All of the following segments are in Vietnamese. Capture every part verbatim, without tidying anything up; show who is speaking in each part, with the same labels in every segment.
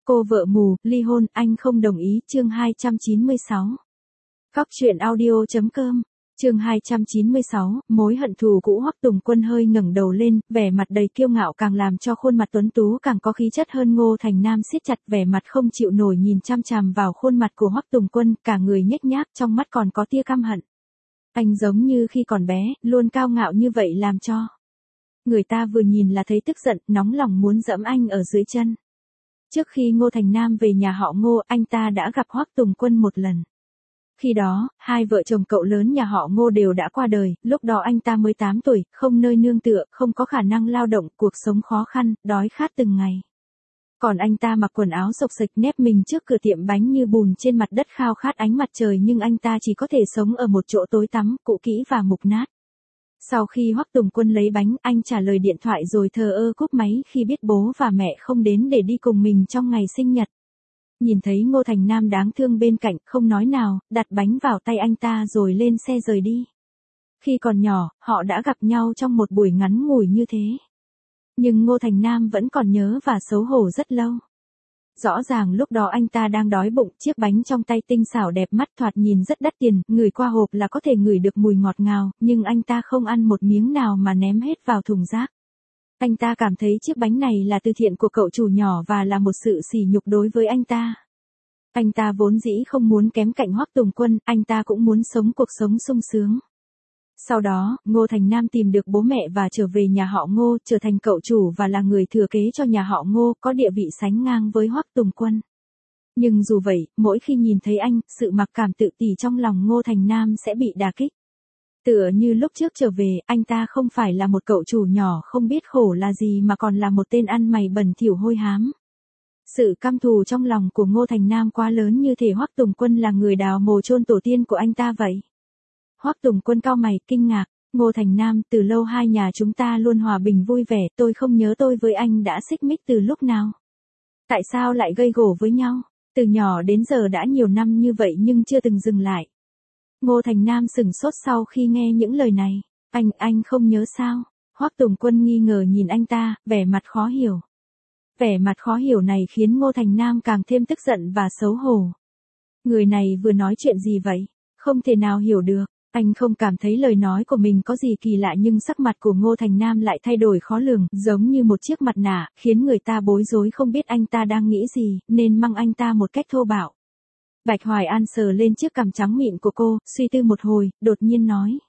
Speaker 1: Cô vợ mù, ly hôn, anh không đồng ý, chương hai trăm chín mươi sáu. Cóc truyện audio.com, chương hai trăm chín mươi sáu, mối hận thù cũ. Hoắc Tùng Quân hơi ngẩng đầu lên, vẻ mặt đầy kiêu ngạo càng làm cho khuôn mặt tuấn tú càng có khí chất hơn. Ngô Thành Nam siết chặt vẻ mặt không chịu nổi nhìn chăm chằm vào khuôn mặt của Hoắc Tùng Quân, cả người nhếch nhác, trong mắt còn có tia căm hận. Anh giống như khi còn bé, luôn cao ngạo như vậy làm cho người ta vừa nhìn là thấy tức giận, nóng lòng muốn giẫm anh ở dưới chân. Trước khi Ngô Thành Nam về nhà họ Ngô, anh ta đã gặp Hoắc Tùng Quân một lần. Khi đó, hai vợ chồng cậu lớn nhà họ Ngô đều đã qua đời, lúc đó anh ta mới tám tuổi, không nơi nương tựa, không có khả năng lao động, cuộc sống khó khăn, đói khát từng ngày. Còn anh ta mặc quần áo xộc xệch nép mình trước cửa tiệm bánh như bùn trên mặt đất khao khát ánh mặt trời, nhưng anh ta chỉ có thể sống ở một chỗ tối tăm, cũ kỹ và mục nát. Sau khi Hoắc Tùng Quân lấy bánh, anh trả lời điện thoại rồi thờ ơ cúp máy khi biết bố và mẹ không đến để đi cùng mình trong ngày sinh nhật. Nhìn thấy Ngô Thành Nam đáng thương bên cạnh, không nói nào, đặt bánh vào tay anh ta rồi lên xe rời đi. Khi còn nhỏ, họ đã gặp nhau trong một buổi ngắn ngủi như thế. Nhưng Ngô Thành Nam vẫn còn nhớ và xấu hổ rất lâu. Rõ ràng lúc đó anh ta đang đói bụng, chiếc bánh trong tay tinh xảo đẹp mắt thoạt nhìn rất đắt tiền, ngửi qua hộp là có thể ngửi được mùi ngọt ngào, nhưng anh ta không ăn một miếng nào mà ném hết vào thùng rác. Anh ta cảm thấy chiếc bánh này là từ thiện của cậu chủ nhỏ và là một sự sỉ nhục đối với anh ta. Anh ta vốn dĩ không muốn kém cạnh Hoắc Tùng Quân, anh ta cũng muốn sống cuộc sống sung sướng. Sau đó, Ngô Thành Nam tìm được bố mẹ và trở về nhà họ Ngô, trở thành cậu chủ và là người thừa kế cho nhà họ Ngô, có địa vị sánh ngang với Hoắc Tùng Quân. Nhưng dù vậy, mỗi khi nhìn thấy anh, sự mặc cảm tự tỷ trong lòng Ngô Thành Nam sẽ bị đả kích. Tựa như lúc trước trở về, anh ta không phải là một cậu chủ nhỏ không biết khổ là gì mà còn là một tên ăn mày bẩn thỉu hôi hám. Sự căm thù trong lòng của Ngô Thành Nam quá lớn, như thể Hoắc Tùng Quân là người đào mồ chôn tổ tiên của anh ta vậy. Hoắc Tùng Quân cau mày, kinh ngạc, Ngô Thành Nam, từ lâu hai nhà chúng ta luôn hòa bình vui vẻ, tôi không nhớ tôi với anh đã xích mích từ lúc nào. Tại sao lại gây gổ với nhau? Từ nhỏ đến giờ đã nhiều năm như vậy nhưng chưa từng dừng lại. Ngô Thành Nam sửng sốt sau khi nghe những lời này. Anh, anh không nhớ sao? Hoắc Tùng Quân nghi ngờ nhìn anh ta, vẻ mặt khó hiểu. Vẻ mặt khó hiểu này khiến Ngô Thành Nam càng thêm tức giận và xấu hổ. Người này vừa nói chuyện gì vậy? Không thể nào hiểu được. Anh không cảm thấy lời nói của mình có gì kỳ lạ, nhưng sắc mặt của Ngô Thành Nam lại thay đổi khó lường, giống như một chiếc mặt nạ, khiến người ta bối rối không biết anh ta đang nghĩ gì, nên mắng anh ta một cách thô bạo. Bạch Hoài An sờ lên chiếc cằm trắng mịn của cô, suy tư một hồi, đột nhiên nói.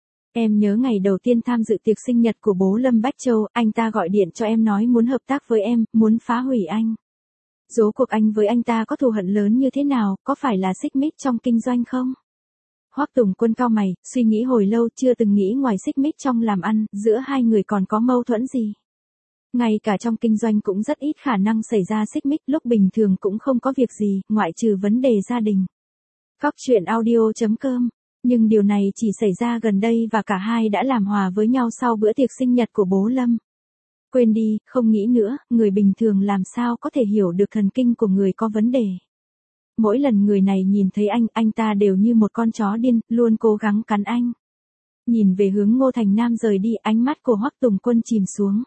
Speaker 1: Em nhớ ngày đầu tiên tham dự tiệc sinh nhật của bố Lâm Bách Châu, anh ta gọi điện cho em nói muốn hợp tác với em, muốn phá hủy anh. Rốt cuộc anh với anh ta có thù hận lớn như thế nào, có phải là xích mích trong kinh doanh không? Hoắc Tùng Quân cau mày, suy nghĩ hồi lâu, chưa từng nghĩ ngoài xích mích trong làm ăn, giữa hai người còn có mâu thuẫn gì. Ngay cả trong kinh doanh cũng rất ít khả năng xảy ra xích mích, lúc bình thường cũng không có việc gì, ngoại trừ vấn đề gia đình. Cóc truyện audio.com, nhưng điều này chỉ xảy ra gần đây và cả hai đã làm hòa với nhau sau bữa tiệc sinh nhật của bố Lâm. Quên đi, không nghĩ nữa, người bình thường làm sao có thể hiểu được thần kinh của người có vấn đề. Mỗi lần người này nhìn thấy anh, anh ta đều như một con chó điên, luôn cố gắng cắn anh. Nhìn về hướng Ngô Thành Nam rời đi, ánh mắt của Hoắc Tùng Quân chìm xuống.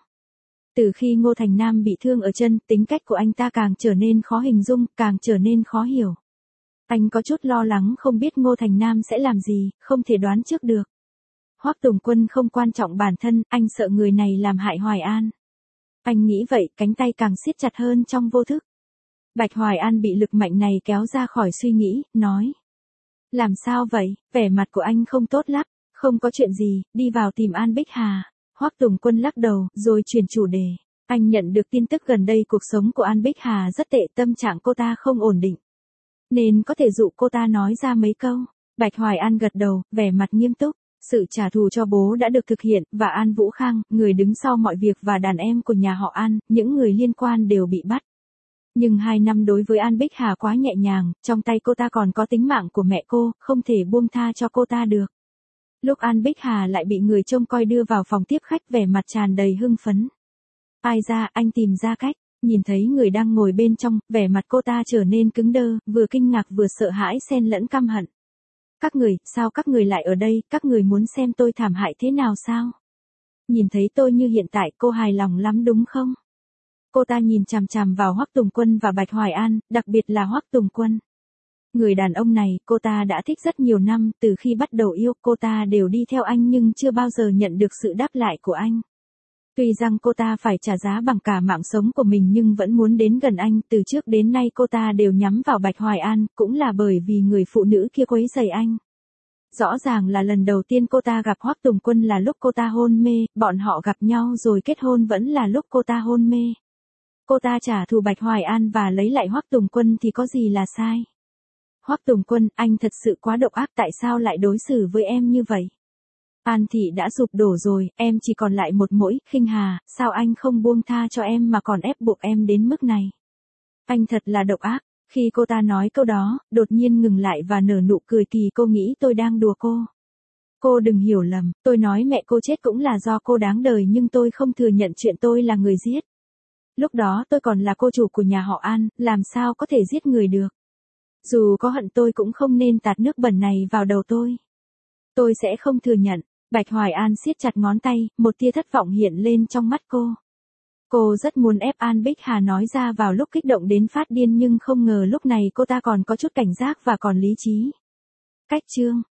Speaker 1: Từ khi Ngô Thành Nam bị thương ở chân, tính cách của anh ta càng trở nên khó hình dung, càng trở nên khó hiểu. Anh có chút lo lắng không biết Ngô Thành Nam sẽ làm gì, không thể đoán trước được. Hoắc Tùng Quân không quan trọng bản thân, anh sợ người này làm hại Hoài An. Anh nghĩ vậy, cánh tay càng siết chặt hơn trong vô thức. Bạch Hoài An bị lực mạnh này kéo ra khỏi suy nghĩ, nói. Làm sao vậy, vẻ mặt của anh không tốt lắm, không có chuyện gì, đi vào tìm An Bích Hà. Hoắc Tùng Quân lắc đầu, rồi chuyển chủ đề. Anh nhận được tin tức gần đây cuộc sống của An Bích Hà rất tệ, tâm trạng cô ta không ổn định. Nên có thể dụ cô ta nói ra mấy câu. Bạch Hoài An gật đầu, vẻ mặt nghiêm túc. Sự trả thù cho bố đã được thực hiện, và An Vũ Khang, người đứng sau mọi việc và đàn em của nhà họ An, những người liên quan đều bị bắt. Nhưng hai năm đối với An Bích Hà quá nhẹ nhàng, trong tay cô ta còn có tính mạng của mẹ cô, không thể buông tha cho cô ta được. Lúc An Bích Hà lại bị người trông coi đưa vào phòng tiếp khách, vẻ mặt tràn đầy hưng phấn. Ai ra, anh tìm ra cách, nhìn thấy người đang ngồi bên trong, vẻ mặt cô ta trở nên cứng đơ, vừa kinh ngạc vừa sợ hãi xen lẫn căm hận. Các người, sao các người lại ở đây, các người muốn xem tôi thảm hại thế nào sao? Nhìn thấy tôi như hiện tại, cô hài lòng lắm đúng không? Cô ta nhìn chằm chằm vào Hoắc Tùng Quân và Bạch Hoài An, đặc biệt là Hoắc Tùng Quân. Người đàn ông này, cô ta đã thích rất nhiều năm, từ khi bắt đầu yêu, cô ta đều đi theo anh nhưng chưa bao giờ nhận được sự đáp lại của anh. Tuy rằng cô ta phải trả giá bằng cả mạng sống của mình nhưng vẫn muốn đến gần anh, từ trước đến nay cô ta đều nhắm vào Bạch Hoài An, cũng là bởi vì người phụ nữ kia quấy rầy anh. Rõ ràng là lần đầu tiên cô ta gặp Hoắc Tùng Quân là lúc cô ta hôn mê, bọn họ gặp nhau rồi kết hôn vẫn là lúc cô ta hôn mê. Cô ta trả thù Bạch Hoài An và lấy lại Hoắc Tùng Quân thì có gì là sai. Hoắc Tùng Quân, anh thật sự quá độc ác, tại sao lại đối xử với em như vậy? An Thị đã sụp đổ rồi, em chỉ còn lại một mỗi, Khinh Hà, sao anh không buông tha cho em mà còn ép buộc em đến mức này? Anh thật là độc ác. Khi cô ta nói câu đó, đột nhiên ngừng lại và nở nụ cười kỳ, cô nghĩ tôi đang đùa cô. Cô đừng hiểu lầm, tôi nói mẹ cô chết cũng là do cô đáng đời nhưng tôi không thừa nhận chuyện tôi là người giết. Lúc đó tôi còn là cô chủ của nhà họ An, làm sao có thể giết người được. Dù có hận tôi cũng không nên tạt nước bẩn này vào đầu tôi. Tôi sẽ không thừa nhận. Bạch Hoài An siết chặt ngón tay, một tia thất vọng hiện lên trong mắt cô. Cô rất muốn ép An Bích Hà nói ra vào lúc kích động đến phát điên nhưng không ngờ lúc này cô ta còn có chút cảnh giác và còn lý trí. Cách chương